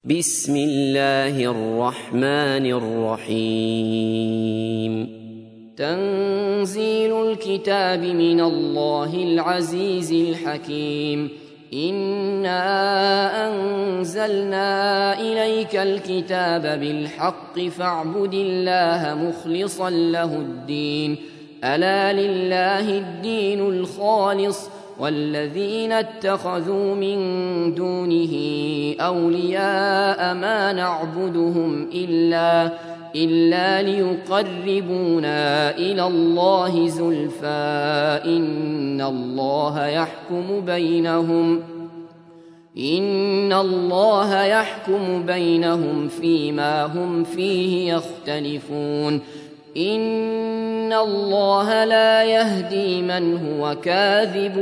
بسم الله الرحمن الرحيم تنزيل الكتاب من الله العزيز الحكيم إنا أنزلنا إليك الكتاب بالحق فاعبد الله مخلصا له الدين ألا لله الدين الخالص والذين اتخذوا من دونه أولياء ما نعبدهم إلا ليقربونا إلى الله زلفى إن الله يحكم بينهم فيما هم فيه يختلفون إن الله لا يهدي من هو كاذب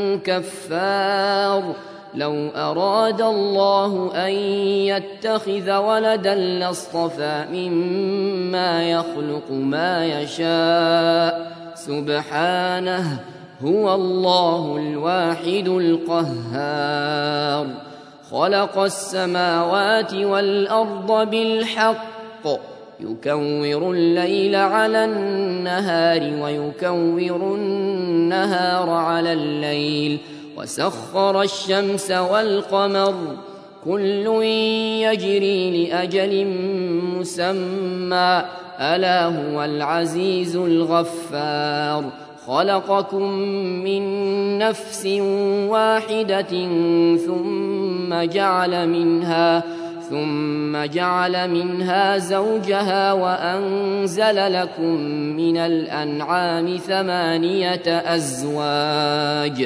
كفار لو أراد الله أن يتخذ ولدا لاصطفى مما يخلق ما يشاء سبحانه هو الله الواحد القهار خلق السماوات والأرض بالحق يكور الليل على النهار ويكور النهار على الليل وسخر الشمس والقمر كل يجري لأجل مسمى ألا هو العزيز الغفار خلقكم من نفس واحدة ثم جعل منها زوجها وأنزل لكم من الأنعام 8 أزواج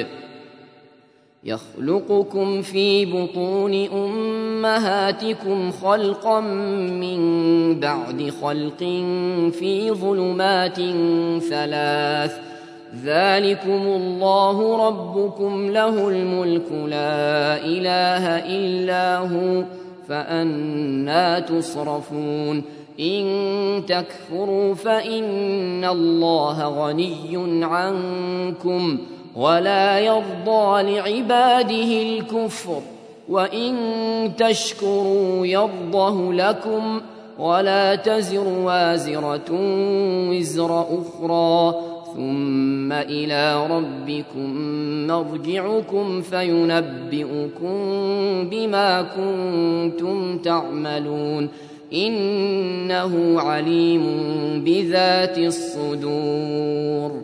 يخلقكم في بطون أمهاتكم خلقا من بعد خلق في ظلمات 3 ذلكم الله ربكم له الملك لا إله إلا هو فأنى تصرفون إن تكفروا فإن الله غني عنكم ولا يرضى لعباده الكفر وإن تشكروا يرضه لكم ولا تزر وازرة وزر أخرى ثم إلى ربكم مرجعكم فينبئكم بما كنتم تعملون إنه عليم بذات الصدور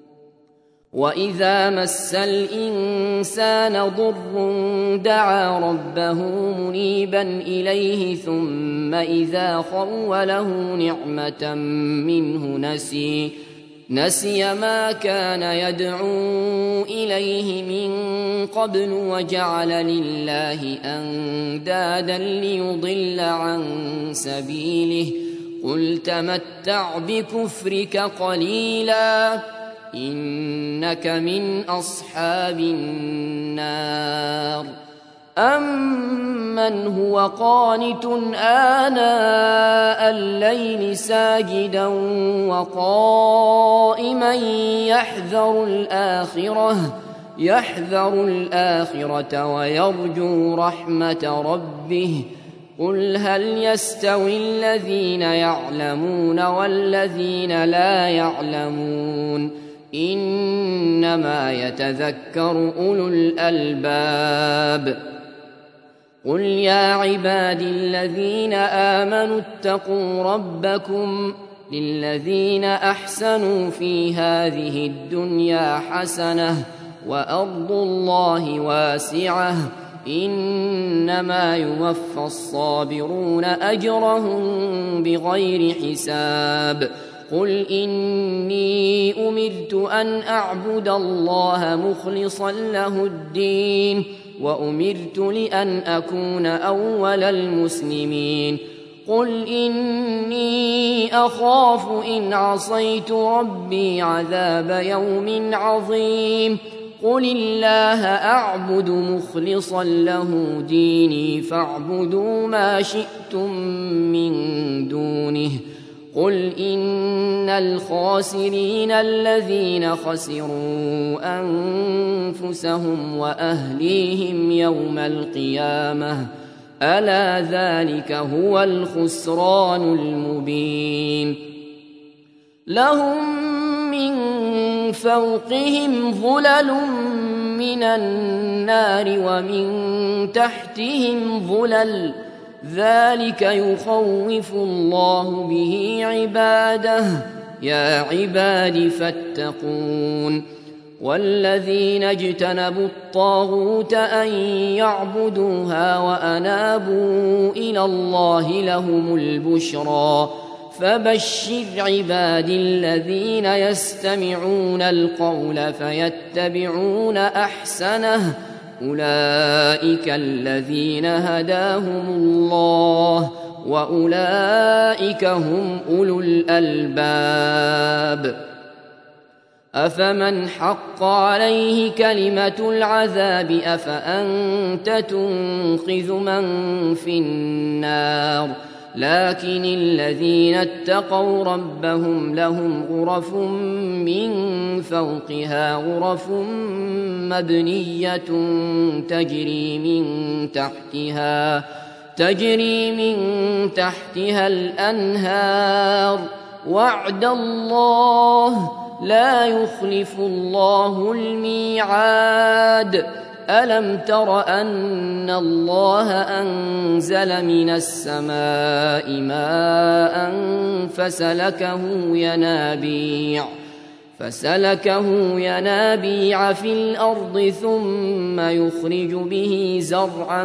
وإذا مس الإنسان ضر دعا ربه منيبا إليه ثم إذا خوله نعمة منه نسي ما كان يدعو إليه من قبل وجعل لله أندادا ليضل عن سبيله قل تمتع بكفرك قليلا إنك من أصحاب النار أمن هو قانت آناء الليل ساجدا وقائما يحذر الآخرة ويرجو رحمة ربه قل هل يستوي الذين يعلمون والذين لا يعلمون إنما يتذكر أولو الألباب قل يا عبادي الذين آمنوا اتقوا ربكم للذين أحسنوا في هذه الدنيا حسنة وأرض الله واسعة إنما يوفى الصابرون أجرهم بغير حساب قل إني أمرت أن أعبد الله مخلصا له الدين وأمرت لأن أكون أول المسلمين قل إني أخاف إن عصيت ربي عذاب يوم عظيم قل الله أعبد مخلصا له ديني فاعبدوا ما شئتم من دونه قل إن الخاسرين الذين خسروا أنفسهم وأهليهم يوم القيامة ألا ذلك هو الخسران المبين لهم من فوقهم ظلل من النار ومن تحتهم ظلل ذلك يخوف الله به عباده يا عباد فاتقون والذين اجتنبوا الطاغوت أن يعبدوها وأنابوا إلى الله لهم البشرى فبشر عبادي الذين يستمعون القول فيتبعون أحسنه أولئك الذين هداهم الله وأولئك هم أولو الألباب أفمن حق عليه كلمة العذاب أفأنت تنقذ من في النار لكن الذين اتقوا ربهم لهم غرف من فوقها غرف مبنية تجري من تحتها الأنهار وعد الله لا يخلف الله الميعاد ألم تر أن الله أنزل من السماء ماء فسلكه ينابيع في الأرض ثم يخرج به زرعا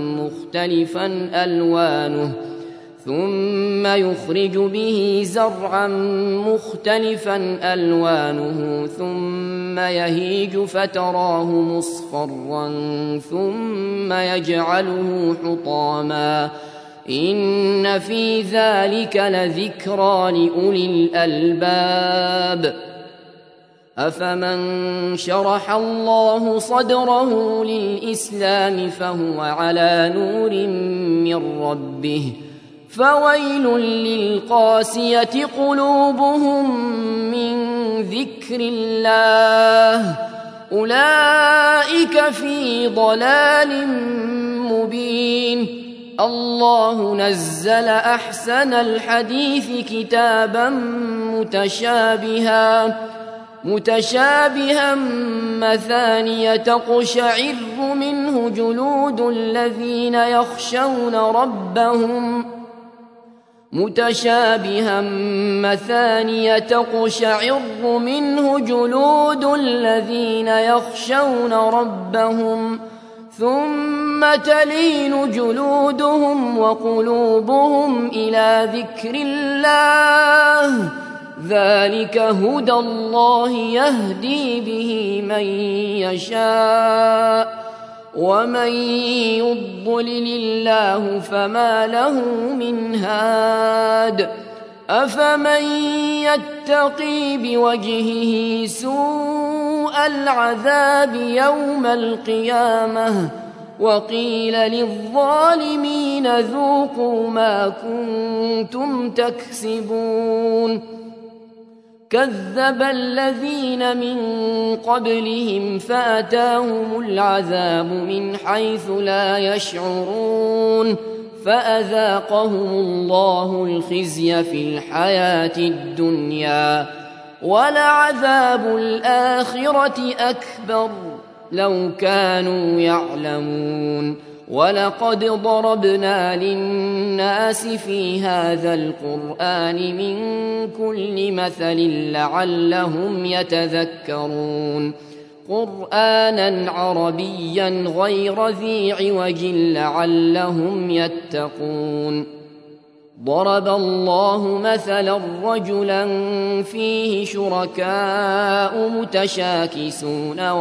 مختلفا ألوانه ثم يهيج فتراه مصفرا ثم يجعله حطاما إن في ذلك لذكرى لأولي الألباب أفمن شرح الله صدره للإسلام فهو على نور من ربه فويل للقاسية قلوبهم من ذكر الله أولئك في ضلال مبين الله نزل أحسن الحديث كتابا متشابها مثانية تقشعر منه جلود الذين يخشون ربهم ثم تلين جلودهم وقلوبهم إلى ذكر الله ذلك هدى الله يهدي به من يشاء ومن يضلل الله فما له من هاد أفمن يتقي بوجهه سوء العذاب يوم القيامة وقيل للظالمين ذوقوا ما كنتم تكسبون كذب الذين من قبلهم فأتاهم العذاب من حيث لا يشعرون فأذاقهم الله الخزي في الحياة الدنيا ولعذاب الآخرة أكبر لو كانوا يعلمون ولقد ضربنا للناس في هذا القرآن من كل مثل لعلهم يتذكرون قرآنا عربيا غير ذي عوج لعلهم يتقون ضرب الله مثلا رجلا فيه شركاء متشاكسون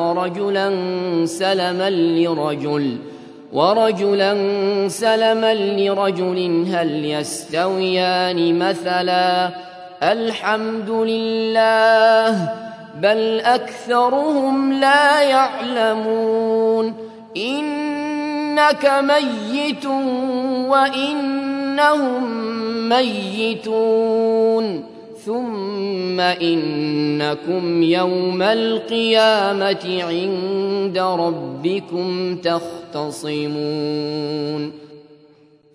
ورجلا سلما لرجل هل يستويان مثلا الحمد لله بل أكثرهم لا يعلمون إنك ميت وإنهم ميتون ثم إنكم يوم القيامة عند ربكم تختصمون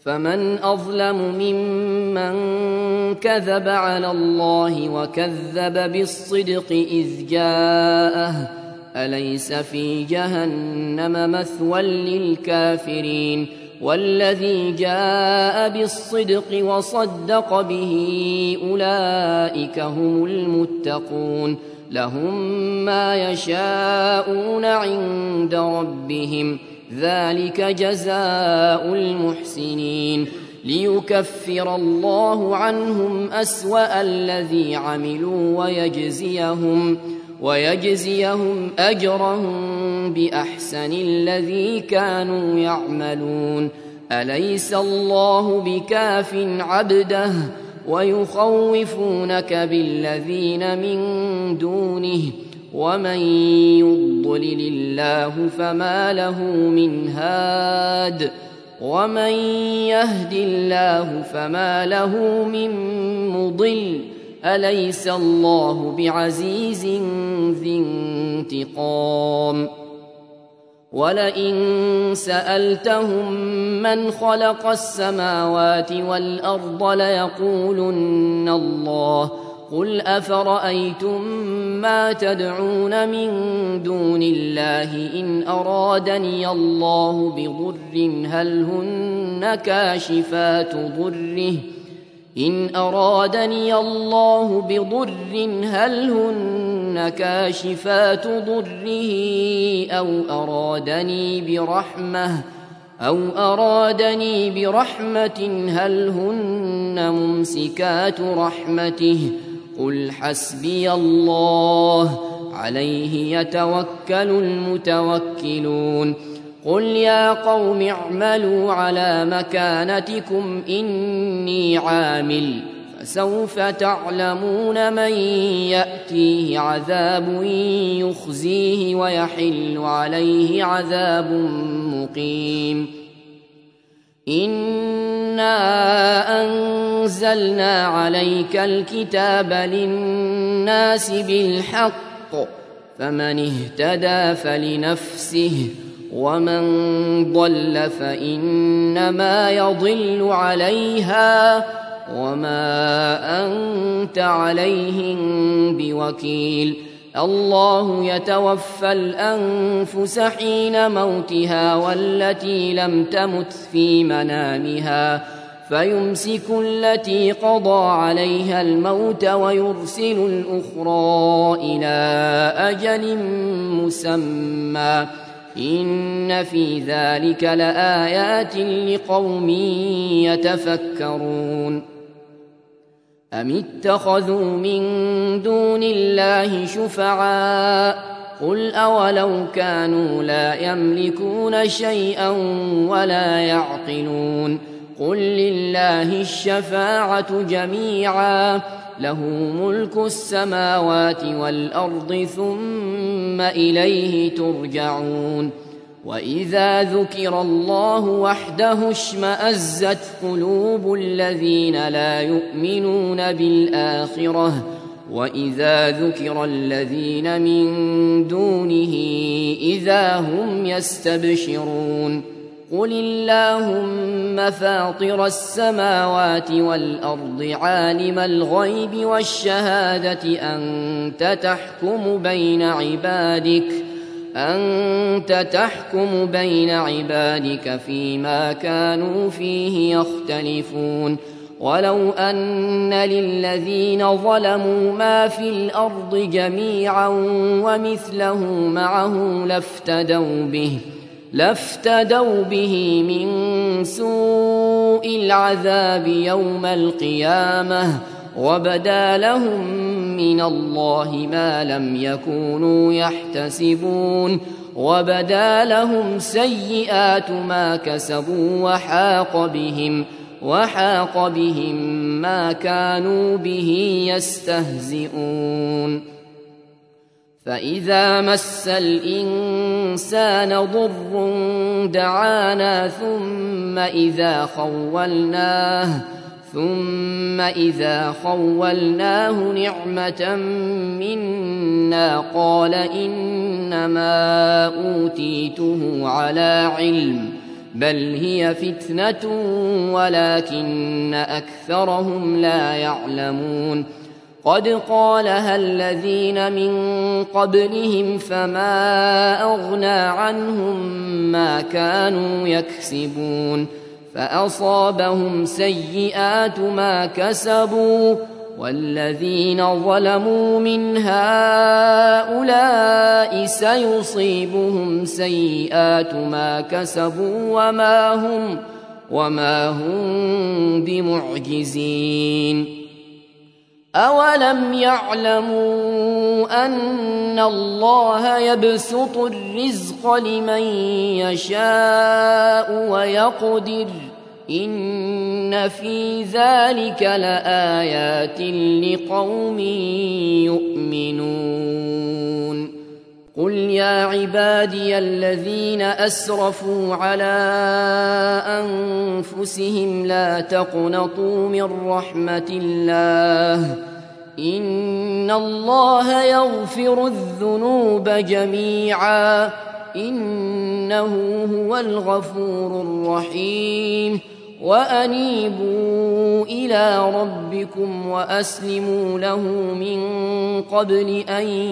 فمن أظلم ممن كذب على الله وكذب بالصدق إذ جاءه أليس في جهنم مثوى للكافرين والذي جاء بالصدق وصدق به أولئك هم المتقون لهم ما يشاءون عند ربهم ذلك جزاء المحسنين ليكفر الله عنهم أسوأ الذي عملوا ويجزيهم أجرهم بأحسن الذي كانوا يعملون أليس الله بكاف عبده ويخوفونك بالذين من دونه ومن يضلل الله فما له من هاد ومن يهد الله فما له من مضل أليس الله بعزيز ذي انتقام ولئن سألتهم من خلق السماوات والأرض ليقولن الله قل أفرأيتم ما تدعون من دون الله إن أرادني الله بضر هل هن كاشفات ضره أو أرادني برحمة هل هن ممسكات رحمته قل حسبي الله عليه يتوكل المتوكلون قل يا قوم اعملوا على مكانتكم إني عامل فسوف تعلمون من يأتيه عذاب يخزيه ويحل عليه عذاب مقيم إنا أنزلنا عليك الكتاب للناس بالحق فمن اهتدى فلنفسه ومن ضل فإنما يضل عليها وما أنت عليهم بوكيل الله يتوفى الأنفس حين موتها والتي لم تمت في منامها فيمسك التي قضى عليها الموت ويرسل الأخرى إلى أجل مسمى إن في ذلك لآيات لقوم يتفكرون أم اتخذوا من دون الله شفعاء قل أولو كانوا لا يملكون شيئا ولا يعقلون قل لله الشفاعة جميعا له ملك السماوات والأرض ثم إليه ترجعون وإذا ذكر الله وحده اشمأزت قلوب الذين لا يؤمنون بالآخرة وإذا ذكر الذين من دونه إذا هم يستبشرون قل اللهم فاطر السماوات والأرض عالم الغيب والشهادة أنت تحكم بين عبادك فيما كانوا فيه يختلفون ولو أن للذين ظلموا ما في الأرض جميعا ومثله معه لافتدوا به من سوء العذاب يوم القيامة وبدا لهم من الله ما لم يكونوا يحتسبون وبدا لهم سيئات ما كسبوا وحاق بهم ما كانوا به يستهزئون فإذا مس الإنسان ضر دعانا ثم إذا خولناه نعمة منا قال إنما أوتيته على علم بل هي فتنة ولكن أكثرهم لا يعلمون قد قالها الذين من قبلهم فما أغنى عنهم ما كانوا يكسبون فأصابهم سيئات ما كسبوا والذين ظلموا من هؤلاء سيصيبهم سيئات ما كسبوا وما هم بمعجزين أولم يعلموا أن الله يبسط الرزق لمن يشاء ويقدر إن في ذلك لآيات لقوم يؤمنون قل يا عبادي الذين أسرفوا على أنفسهم لا تقنطوا من رحمة الله إن الله يغفر الذنوب جميعا إنه هو الغفور الرحيم وأنيبوا إلى ربكم وأسلموا له من قبل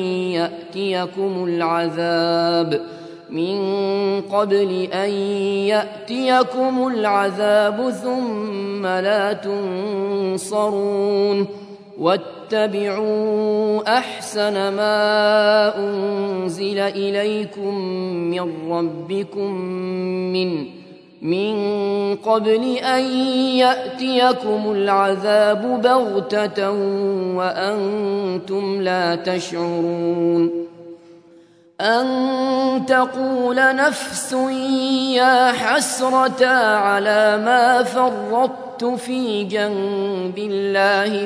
أن يأتيكم العذاب ثم لا تنصرون واتبعوا أحسن ما أنزل إليكم من ربكم من قبل أن يأتيكم العذاب بغتة وأنتم لا تشعرون أن تقول نفس يا حسرة على ما فرطت في جنب الله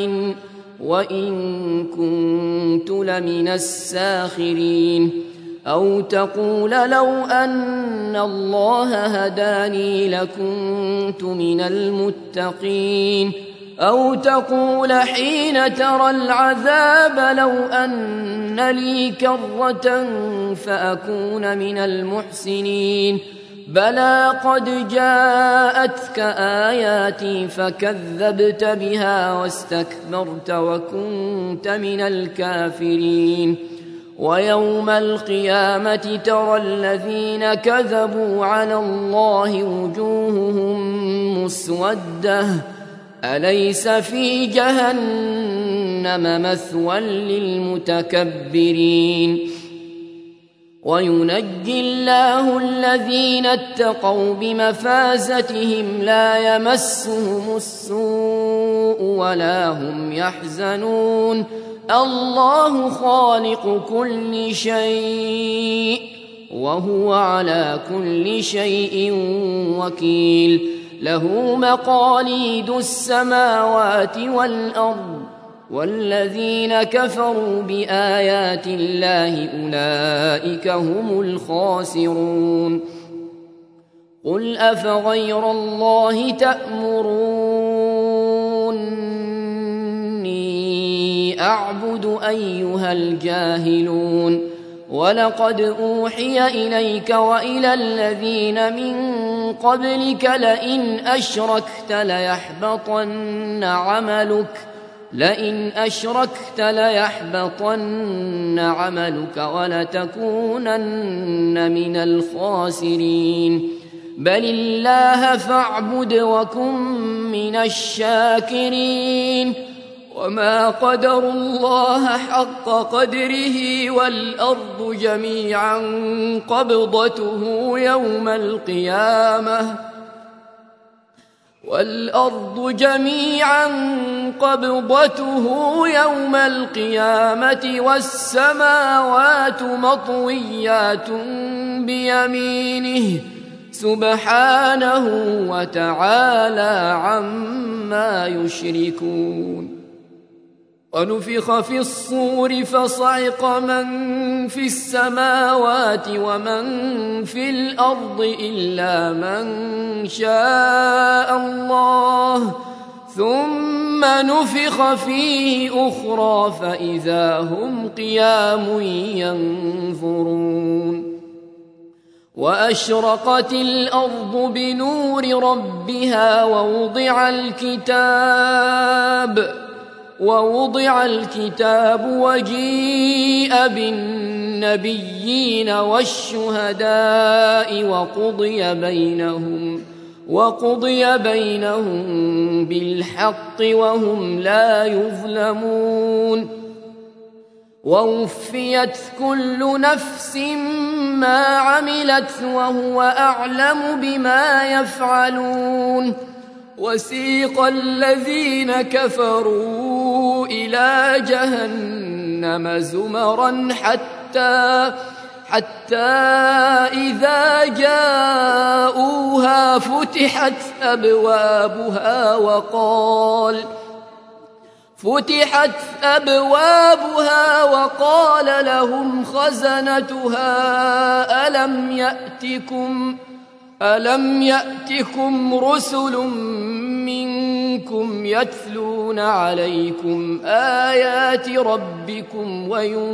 وإن كنت لمن الساخرين أو تقول لو أن الله هداني لكنت من المتقين أو تقول حين ترى العذاب لو أن لي كرة فأكون من المحسنين بلى قد جاءتك آياتي فكذبت بها واستكبرت وكنت من الكافرين ويوم القيامة ترى الذين كذبوا على الله وجوههم مسودة أليس في جهنم مثوى للمتكبرين وينجي الله الذين اتقوا بمفازتهم لا يمسهم السوء ولا هم يحزنون الله خالق كل شيء وهو على كل شيء وكيل له مقاليد السماوات والأرض والذين كفروا بآيات الله أولئك هم الخاسرون قل أفغير الله تأمروني أعبد أيها الجاهلون ولقد أوحي إليك وإلى الذين من قبلك لئن أشركت ليحبطن عملك ولتكونن من الخاسرين بل الله فاعبد وكن من الشاكرين وما قدروا الله حق قدره والأرض جميعا قبضته يوم القيامة والسماوات مطويات بيمينه سبحانه وتعالى عما يشركون ونفخ في الصور فصعق من في السماوات ومن في الأرض إلا من شاء الله ثم نفخ فيه أخرى فإذا هم قيام ينظرون وأشرقت الأرض بنور ربها ووضع الكتاب وجيء بالنبيين والشهداء وقضي بينهم بالحق وهم لا يظلمون ووفيت كل نفس ما عملت وهو أعلم بما يفعلون وسيق الذين كفروا إلى جهنم زمرا حتى إذا جاءوها فتحت أبوابها وقال لهم خزنتها ألم يأتكم رسل منكم يتلون عليكم آيات ربكم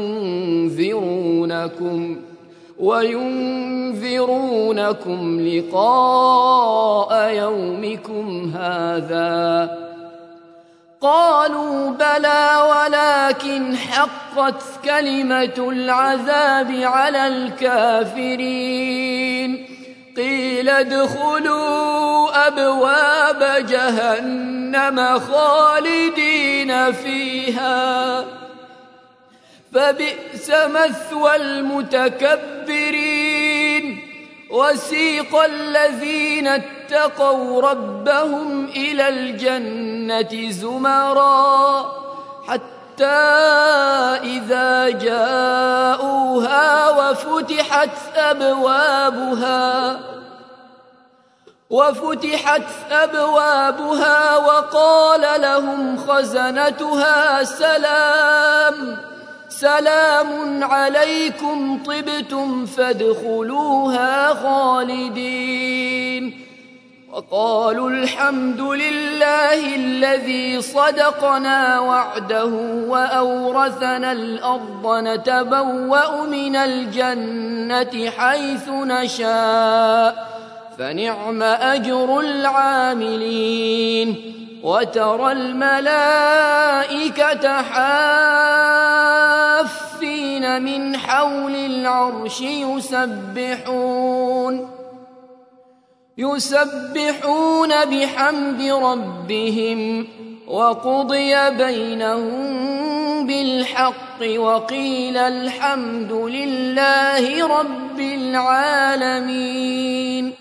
وينذرونكم لقاء يومكم هذا قالوا بلى ولكن حقت كلمة العذاب على الكافرين قيل ادخلوا أبواب جهنم خالدين فيها فبئس مثوى المتكبرين وسيق الذين اتقوا ربهم إلى الجنة زمرا حتى إذا جاءوها وفتحت أبوابها وقال لهم خزنتها سلام عليكم طبتم فادخلوها خالدين وقالوا الحمد لله الذي صدقنا وعده وأورثنا الأرض نتبوأ من الجنة حيث نشاء فنعم أجر العاملين وترى الملائكة حافين من حول العرش يسبحون بحمد ربهم وقضي بينهم بالحق وقيل الحمد لله رب العالمين